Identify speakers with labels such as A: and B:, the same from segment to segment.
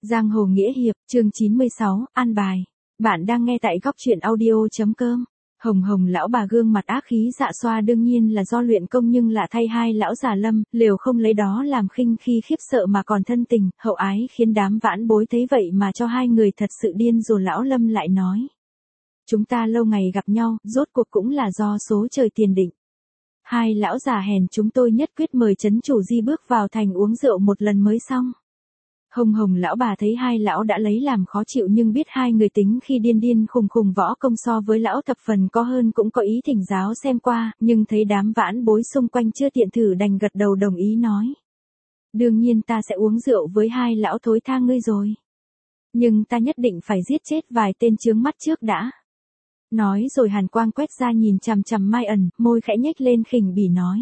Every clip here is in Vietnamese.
A: Giang hồ nghĩa hiệp, chương 96, an bài. Bạn đang nghe tại góc truyện audio.com. Hồng Hồng lão bà gương mặt ác khí dạ xoa đương nhiên là do luyện công, nhưng lạ thay hai lão già Lâm, liều không lấy đó làm khinh khi khiếp sợ mà còn thân tình, hậu ái khiến đám vãn bối thấy vậy mà cho hai người thật sự điên rồi. Lão Lâm lại nói: chúng ta lâu ngày gặp nhau, rốt cuộc cũng là do số trời tiền định. Hai lão già hèn chúng tôi nhất quyết mời trấn chủ Di bước vào thành uống rượu một lần mới xong. Hồng Hồng lão bà thấy hai lão đã lấy làm khó chịu, nhưng biết hai người tính khi điên điên khùng khùng võ công so với lão thập phần có hơn, cũng có ý thỉnh giáo xem qua, nhưng thấy đám vãn bối xung quanh chưa tiện thử đành gật đầu đồng ý nói: đương nhiên ta sẽ uống rượu với hai lão thối tha ngươi rồi. Nhưng ta nhất định phải giết chết vài tên chướng mắt trước đã. Nói rồi hàn quang quét ra nhìn chằm chằm Mai Ẩn, môi khẽ nhếch lên khỉnh bỉ nói: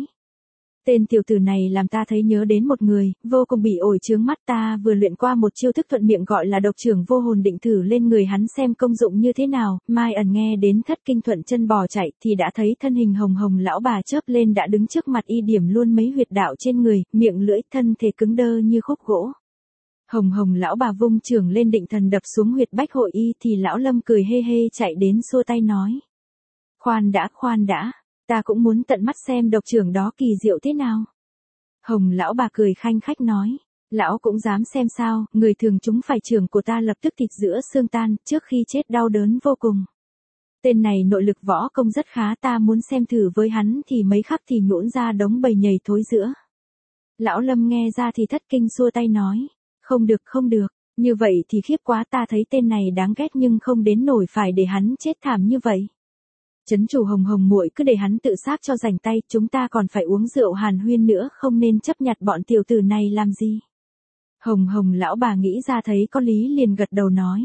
A: tên tiểu tử này làm ta thấy nhớ đến một người, vô cùng bỉ ổi chướng mắt. Ta vừa luyện qua một chiêu thức thuận miệng gọi là độc trưởng vô hồn, định thử lên người hắn xem công dụng như thế nào. Mai Ẩn nghe đến thất kinh thuận chân bò chạy, thì đã thấy thân hình Hồng Hồng lão bà chớp lên đã đứng trước mặt y, điểm luôn mấy huyệt đạo trên người, miệng lưỡi thân thể cứng đơ như khúc gỗ. Hồng Hồng lão bà vung chưởng lên định thần đập xuống huyệt bách hội y, thì lão Lâm cười hê hê chạy đến xua tay nói: khoan đã, ta cũng muốn tận mắt xem độc trưởng đó kỳ diệu thế nào. Hồng lão bà cười khanh khách nói: lão cũng dám xem sao, người thường chúng phải chưởng của ta lập tức thịt giữa xương tan, trước khi chết đau đớn vô cùng. Tên này nội lực võ công rất khá, ta muốn xem thử với hắn thì mấy khắc thì nhũn ra đống bầy nhầy thối giữa. Lão Lâm nghe ra thì thất kinh xua tay nói: không được, như vậy thì khiếp quá, ta thấy tên này đáng ghét nhưng không đến nổi phải để hắn chết thảm như vậy. Trấn chủ Hồng Hồng muội cứ để hắn tự sát cho rảnh tay, chúng ta còn phải uống rượu hàn huyên nữa, không nên chấp nhặt bọn tiểu tử này làm gì. Hồng Hồng lão bà nghĩ ra thấy có lý liền gật đầu nói: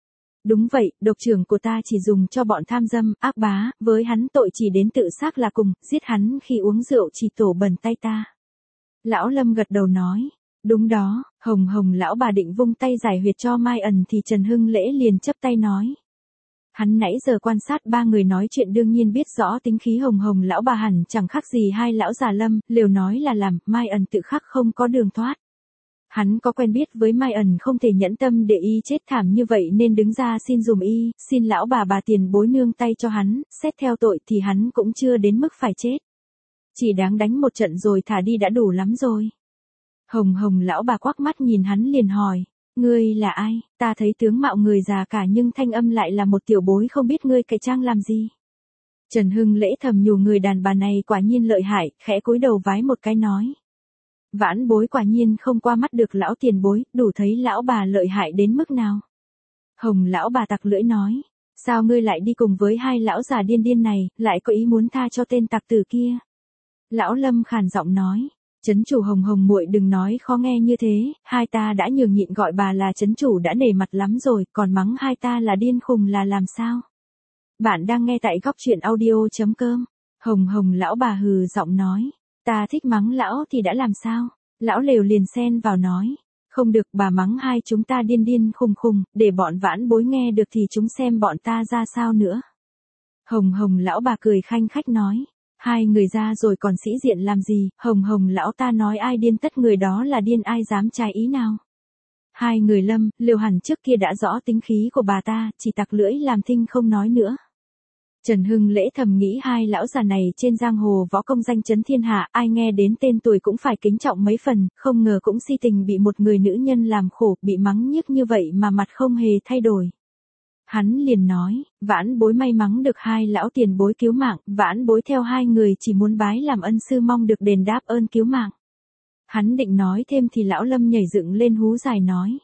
A: đúng vậy, độc trưởng của ta chỉ dùng cho bọn tham dâm, ác bá, với hắn tội chỉ đến tự sát là cùng, giết hắn khi uống rượu chỉ tổ bẩn tay ta. Lão Lâm gật đầu nói: đúng đó. Hồng Hồng lão bà định vung tay giải huyệt cho Mai Ẩn thì Trần Hưng Lễ liền chấp tay nói: hắn nãy giờ quan sát ba người nói chuyện đương nhiên biết rõ tính khí Hồng Hồng lão bà hẳn chẳng khác gì hai lão già Lâm, liều nói là làm, Mai Ẩn tự khắc không có đường thoát. Hắn có quen biết với Mai Ẩn, không thể nhẫn tâm để y chết thảm như vậy nên đứng ra xin dùm y, xin lão bà tiền bối nương tay cho hắn, xét theo tội thì hắn cũng chưa đến mức phải chết. Chỉ đáng đánh một trận rồi thả đi đã đủ lắm rồi. Hồng Hồng lão bà quắc mắt nhìn hắn liền hỏi: ngươi là ai? Ta thấy tướng mạo người già cả nhưng thanh âm lại là một tiểu bối, không biết ngươi cải trang làm gì. Trần Hưng Lễ thầm nhủ người đàn bà này quả nhiên lợi hại, khẽ cúi đầu vái một cái nói: vãn bối quả nhiên không qua mắt được lão tiền bối, đủ thấy lão bà lợi hại đến mức nào. Hồng lão bà tặc lưỡi nói: sao ngươi lại đi cùng với hai lão già điên điên này, lại có ý muốn tha cho tên tặc tử kia? Lão Lâm khàn giọng nói: trấn chủ Hồng Hồng muội đừng nói khó nghe như thế, hai ta đã nhường nhịn gọi bà là trấn chủ đã nể mặt lắm rồi, còn mắng hai ta là điên khùng là làm sao? Bạn đang nghe tại góc truyện audio.com. Hồng Hồng lão bà hừ giọng nói: ta thích mắng lão thì đã làm sao? Lão lều liền xen vào nói: không được, bà mắng hai chúng ta điên điên khùng khùng, để bọn vãn bối nghe được thì chúng xem bọn ta ra sao nữa. Hồng Hồng lão bà cười khanh khách nói: hai người ra rồi còn sĩ diện làm gì, Hồng Hồng lão ta nói ai điên tất người đó là điên, ai dám trái ý nào. Hai người Lâm, liều hẳn trước kia đã rõ tính khí của bà ta, chỉ tặc lưỡi làm thinh không nói nữa. Trần Hưng Lễ thầm nghĩ hai lão già này trên giang hồ võ công danh chấn thiên hạ, ai nghe đến tên tuổi cũng phải kính trọng mấy phần, không ngờ cũng si tình bị một người nữ nhân làm khổ, bị mắng nhức như vậy mà mặt không hề thay đổi. Hắn liền nói: vãn bối may mắn được hai lão tiền bối cứu mạng, vãn bối theo hai người chỉ muốn bái làm ân sư, mong được đền đáp ơn cứu mạng. Hắn định nói thêm thì lão Lâm nhảy dựng lên hú dài nói: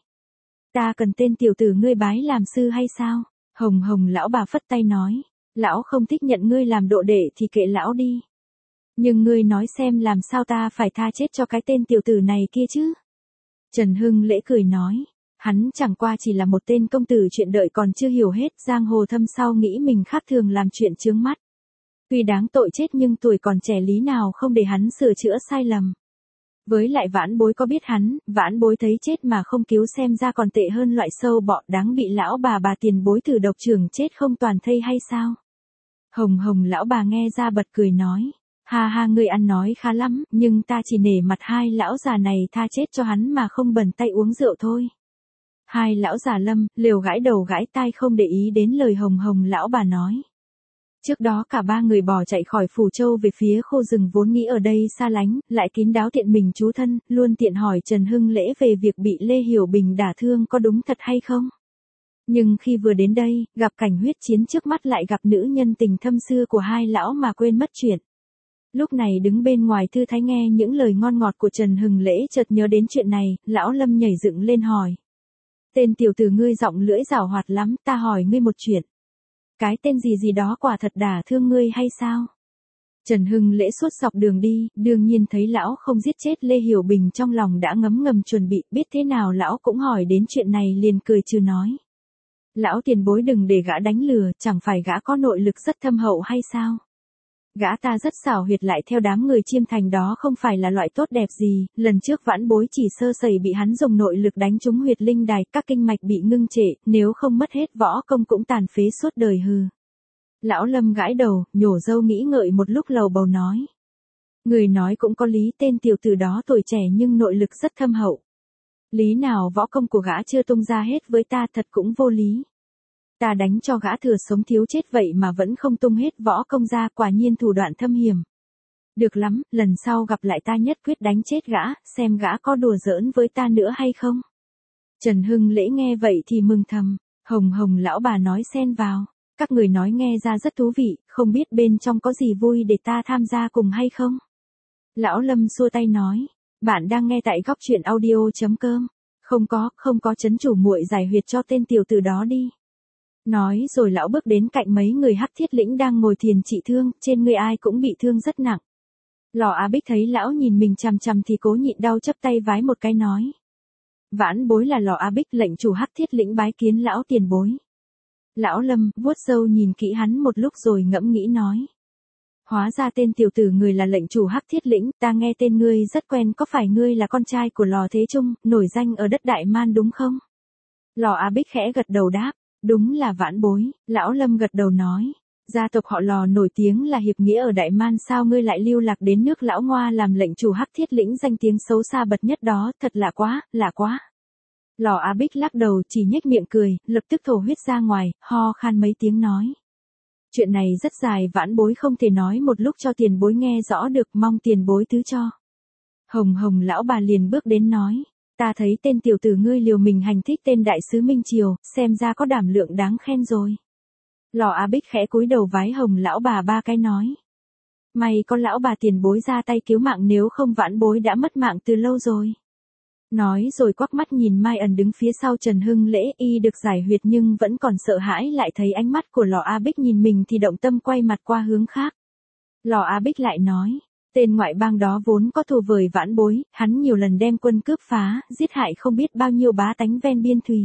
A: ta cần tên tiểu tử ngươi bái làm sư hay sao? Hồng Hồng lão bà phất tay nói: lão không thích nhận ngươi làm độ đệ thì kệ lão đi. Nhưng ngươi nói xem làm sao ta phải tha chết cho cái tên tiểu tử này kia chứ? Trần Hưng Lễ cười nói: hắn chẳng qua chỉ là một tên công tử chuyện đợi còn chưa hiểu hết giang hồ thâm sâu, nghĩ mình khác thường làm chuyện chướng mắt. Tuy đáng tội chết nhưng tuổi còn trẻ lý nào không để hắn sửa chữa sai lầm. Với lại vãn bối có biết hắn, vãn bối thấy chết mà không cứu xem ra còn tệ hơn loại sâu bọ đáng bị lão bà tiền bối thử độc trưởng chết không toàn thây hay sao? Hồng Hồng lão bà nghe ra bật cười nói: ha ha, ngươi ăn nói khá lắm, nhưng ta chỉ nể mặt hai lão già này tha chết cho hắn mà không bẩn tay uống rượu thôi. Hai lão già Lâm, Lều gãi đầu gãi tai không để ý đến lời Hồng Hồng lão bà nói. Trước đó cả ba người bỏ chạy khỏi Phù Châu về phía khô rừng vốn nghĩ ở đây xa lánh, lại kín đáo tiện mình trú thân, luôn tiện hỏi Trần Hưng Lễ về việc bị Lê Hiểu Bình đả thương có đúng thật hay không. Nhưng khi vừa đến đây, gặp cảnh huyết chiến trước mắt lại gặp nữ nhân tình thâm xưa của hai lão mà quên mất chuyện. Lúc này đứng bên ngoài thư thái nghe những lời ngon ngọt của Trần Hưng Lễ chợt nhớ đến chuyện này, lão Lâm nhảy dựng lên hỏi. Tên tiểu tử ngươi giọng lưỡi giảo hoạt lắm, ta hỏi ngươi một chuyện. Cái tên gì gì đó quả thật đả thương ngươi hay sao? Trần Hưng Lễ suốt dọc đường đi, đương nhiên thấy lão không giết chết Lê Hiểu Bình trong lòng đã ngấm ngầm chuẩn bị, biết thế nào lão cũng hỏi đến chuyện này liền cười trừ nói. Lão tiền bối đừng để gã đánh lừa, chẳng phải gã có nội lực rất thâm hậu hay sao? Gã ta rất xảo huyệt lại theo đám người Chiêm Thành đó không phải là loại tốt đẹp gì, lần trước Vãn Bối chỉ sơ sẩy bị hắn dùng nội lực đánh trúng huyệt linh đài, các kinh mạch bị ngưng trệ, nếu không mất hết võ công cũng tàn phế suốt đời hừ. Lão Lâm gãi đầu, nhổ râu nghĩ ngợi một lúc lầu bầu nói. Người nói cũng có lý, tên tiểu tử đó tuổi trẻ nhưng nội lực rất thâm hậu. Lý nào võ công của gã chưa tung ra hết với ta thật cũng vô lý. Ta đánh cho gã thừa sống thiếu chết vậy mà vẫn không tung hết võ công ra, quả nhiên thủ đoạn thâm hiểm. Được lắm, lần sau gặp lại ta nhất quyết đánh chết gã, xem gã có đùa giỡn với ta nữa hay không. Trần Hưng Lễ nghe vậy thì mừng thầm, Hồng Hồng lão bà nói xen vào. Các người nói nghe ra rất thú vị, không biết bên trong có gì vui để ta tham gia cùng hay không? Lão Lâm xua tay nói, bạn đang nghe tại góc truyện audio.com. Không có chấn chủ muội giải huyệt cho tên tiểu tử đó đi. Nói rồi lão bước đến cạnh mấy người Hắc Thiết Lĩnh đang ngồi thiền trị thương, trên người ai cũng bị thương rất nặng. Lò Á Bích thấy lão nhìn mình chằm chằm thì cố nhịn đau chắp tay vái một cái nói. Vãn Bối là Lò Á Bích, lệnh chủ Hắc Thiết Lĩnh bái kiến lão tiền bối. Lão Lâm vuốt râu nhìn kỹ hắn một lúc rồi ngẫm nghĩ nói. Hóa ra tên tiểu tử người là lệnh chủ Hắc Thiết Lĩnh, ta nghe tên ngươi rất quen, có phải ngươi là con trai của Lò Thế Trung, nổi danh ở đất Đại Man đúng không? Lò Á Bích khẽ gật đầu đáp, đúng là Vãn Bối. Lão Lâm gật đầu nói, gia tộc họ Lò nổi tiếng là hiệp nghĩa ở Đại Man, sao ngươi lại lưu lạc đến nước Lão Ngoa làm lệnh chủ Hắc Thiết Lĩnh danh tiếng xấu xa bậc nhất đó, thật lạ quá. Lò Á Bích lắc đầu chỉ nhếch miệng cười, lập tức thổ huyết ra ngoài, ho khan mấy tiếng nói. Chuyện này rất dài, Vãn Bối không thể nói một lúc cho tiền bối nghe rõ được, mong tiền bối thứ cho. Hồng Hồng lão bà liền bước đến nói, ta thấy tên tiểu tử ngươi liều mình hành thích tên đại sứ Minh Triều, xem ra có đảm lượng đáng khen rồi. Lò Á Bích khẽ cúi đầu vái Hồng lão bà ba cái nói. May có lão bà tiền bối ra tay cứu mạng, nếu không Vãn Bối đã mất mạng từ lâu rồi. Nói rồi quắc mắt nhìn Mai Ẩn đứng phía sau Trần Hưng Lễ, y được giải huyệt nhưng vẫn còn sợ hãi, lại thấy ánh mắt của Lò Á Bích nhìn mình thì động tâm quay mặt qua hướng khác. Lò Á Bích lại nói, tên ngoại bang đó vốn có thù với Vãn Bối, hắn nhiều lần đem quân cướp phá, giết hại không biết bao nhiêu bá tánh ven biên thùy.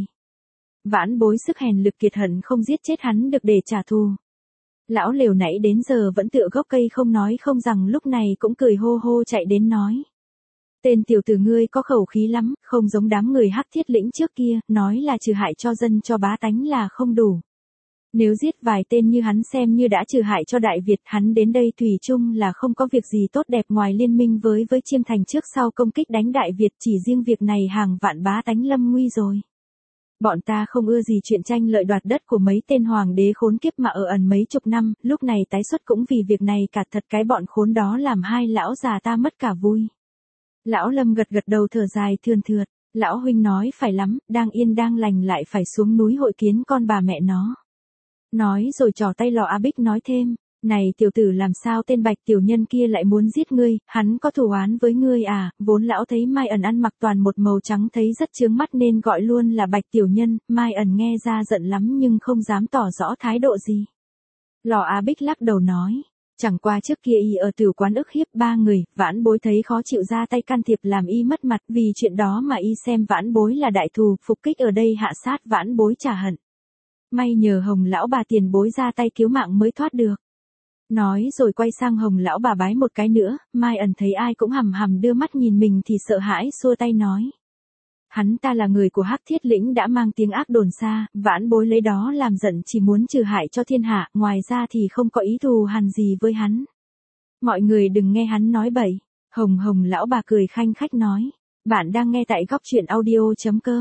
A: Vãn Bối sức hèn lực kiệt hận không giết chết hắn được để trả thù. Lão Lều nãy đến giờ vẫn tựa gốc cây không nói không rằng, lúc này cũng cười hô hô chạy đến nói. Tên tiểu tử ngươi có khẩu khí lắm, không giống đám người Hắc Thiết Lĩnh trước kia, nói là trừ hại cho dân cho bá tánh là không đủ. Nếu giết vài tên như hắn xem như đã trừ hại cho Đại Việt, hắn đến đây thủy chung là không có việc gì tốt đẹp ngoài liên minh với Chiêm Thành trước sau công kích đánh Đại Việt, chỉ riêng việc này hàng vạn bá tánh lâm nguy rồi. Bọn ta không ưa gì chuyện tranh lợi đoạt đất của mấy tên hoàng đế khốn kiếp mà ở ẩn mấy chục năm, lúc này tái xuất cũng vì việc này cả, thật cái bọn khốn đó làm hai lão già ta mất cả vui. Lão Lâm gật đầu thở dài thườn thượt, lão huynh nói phải lắm, đang yên đang lành lại phải xuống núi hội kiến con bà mẹ nó. Nói rồi trò tay Lò Á Bích nói thêm, này tiểu tử, làm sao tên Bạch tiểu nhân kia lại muốn giết ngươi, hắn có thù oán với ngươi à? Vốn lão thấy Mai Ẩn ăn mặc toàn một màu trắng thấy rất chướng mắt nên gọi luôn là Bạch tiểu nhân. Mai Ẩn nghe ra giận lắm nhưng không dám tỏ rõ thái độ gì. Lò Á Bích lắc đầu nói, chẳng qua trước kia y ở tử quán ức hiếp ba người, Vãn Bối thấy khó chịu ra tay can thiệp làm y mất mặt, vì chuyện đó mà y xem Vãn Bối là đại thù, phục kích ở đây hạ sát Vãn Bối trả hận. May nhờ Hồng lão bà tiền bối ra tay cứu mạng mới thoát được. Nói rồi quay sang Hồng lão bà bái một cái nữa, Mai Ẩn thấy ai cũng hằm hằm đưa mắt nhìn mình thì sợ hãi xua tay nói. Hắn ta là người của Hắc Thiết Lĩnh đã mang tiếng ác đồn xa, Vãn Bối lấy đó làm giận chỉ muốn trừ hại cho thiên hạ, ngoài ra thì không có ý thù hằn gì với hắn. Mọi người đừng nghe hắn nói bậy. Hồng Hồng lão bà cười khanh khách nói. Bạn đang nghe tại góc truyện audio.com.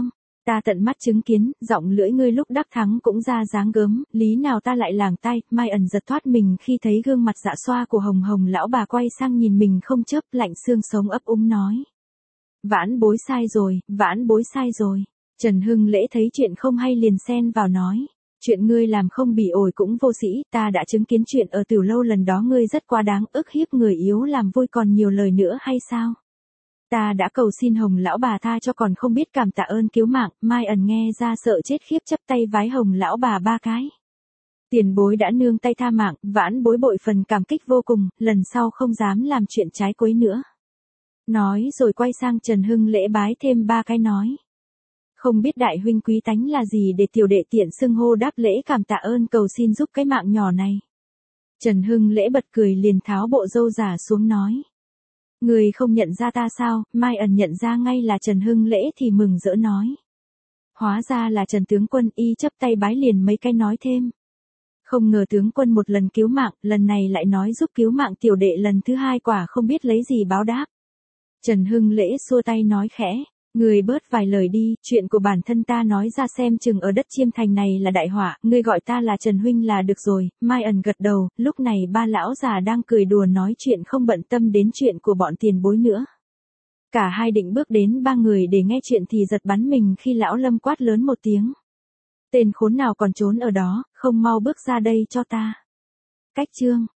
A: Ta tận mắt chứng kiến, giọng lưỡi ngươi lúc đắc thắng cũng ra dáng gớm, lý nào ta lại làng tay. Mai Ẩn giật thoát mình khi thấy gương mặt dạ xoa của Hồng Hồng lão bà quay sang nhìn mình không chớp, lạnh xương sống ấp úng nói. Vãn bối sai rồi, vãn bối sai rồi. Trần Hưng Lễ thấy chuyện không hay liền xen vào nói. Chuyện ngươi làm không bị ổi cũng vô sĩ, ta đã chứng kiến chuyện ở Tiểu Lâu lần đó, ngươi rất quá đáng, ức hiếp người yếu làm vui còn nhiều lời nữa hay sao? Ta đã cầu xin Hồng lão bà tha cho còn không biết cảm tạ ơn cứu mạng. Mai Ẩn nghe ra sợ chết khiếp, chắp tay vái Hồng lão bà 3 cái. Tiền bối đã nương tay tha mạng, vãn bối bội phần cảm kích vô cùng, lần sau không dám làm chuyện trái quấy nữa. Nói rồi quay sang Trần Hưng Lễ bái thêm 3 cái nói. Không biết đại huynh quý tánh là gì để tiểu đệ tiện xưng hô đáp lễ cảm tạ ơn cầu xin giúp cái mạng nhỏ này. Trần Hưng Lễ bật cười liền tháo bộ râu giả xuống nói. Người không nhận ra ta sao? Mai Ẩn nhận ra ngay là Trần Hưng Lễ thì mừng rỡ nói. Hóa ra là Trần tướng quân, y chắp tay bái liền mấy cái nói thêm. Không ngờ tướng quân một lần cứu mạng, lần này lại nói giúp cứu mạng tiểu đệ lần thứ 2, quả không biết lấy gì báo đáp. Trần Hưng Lễ xua tay nói khẽ. Người bớt vài lời đi, chuyện của bản thân ta nói ra xem chừng ở đất Chiêm Thành này là đại họa, ngươi gọi ta là Trần huynh là được rồi. Mai Ẩn gật đầu, lúc này 3 lão già đang cười đùa nói chuyện không bận tâm đến chuyện của bọn tiền bối nữa. Cả hai định bước đến 3 người để nghe chuyện thì giật bắn mình khi lão Lâm quát lớn một tiếng. Tên khốn nào còn trốn ở đó, không mau bước ra đây cho ta. Cách chương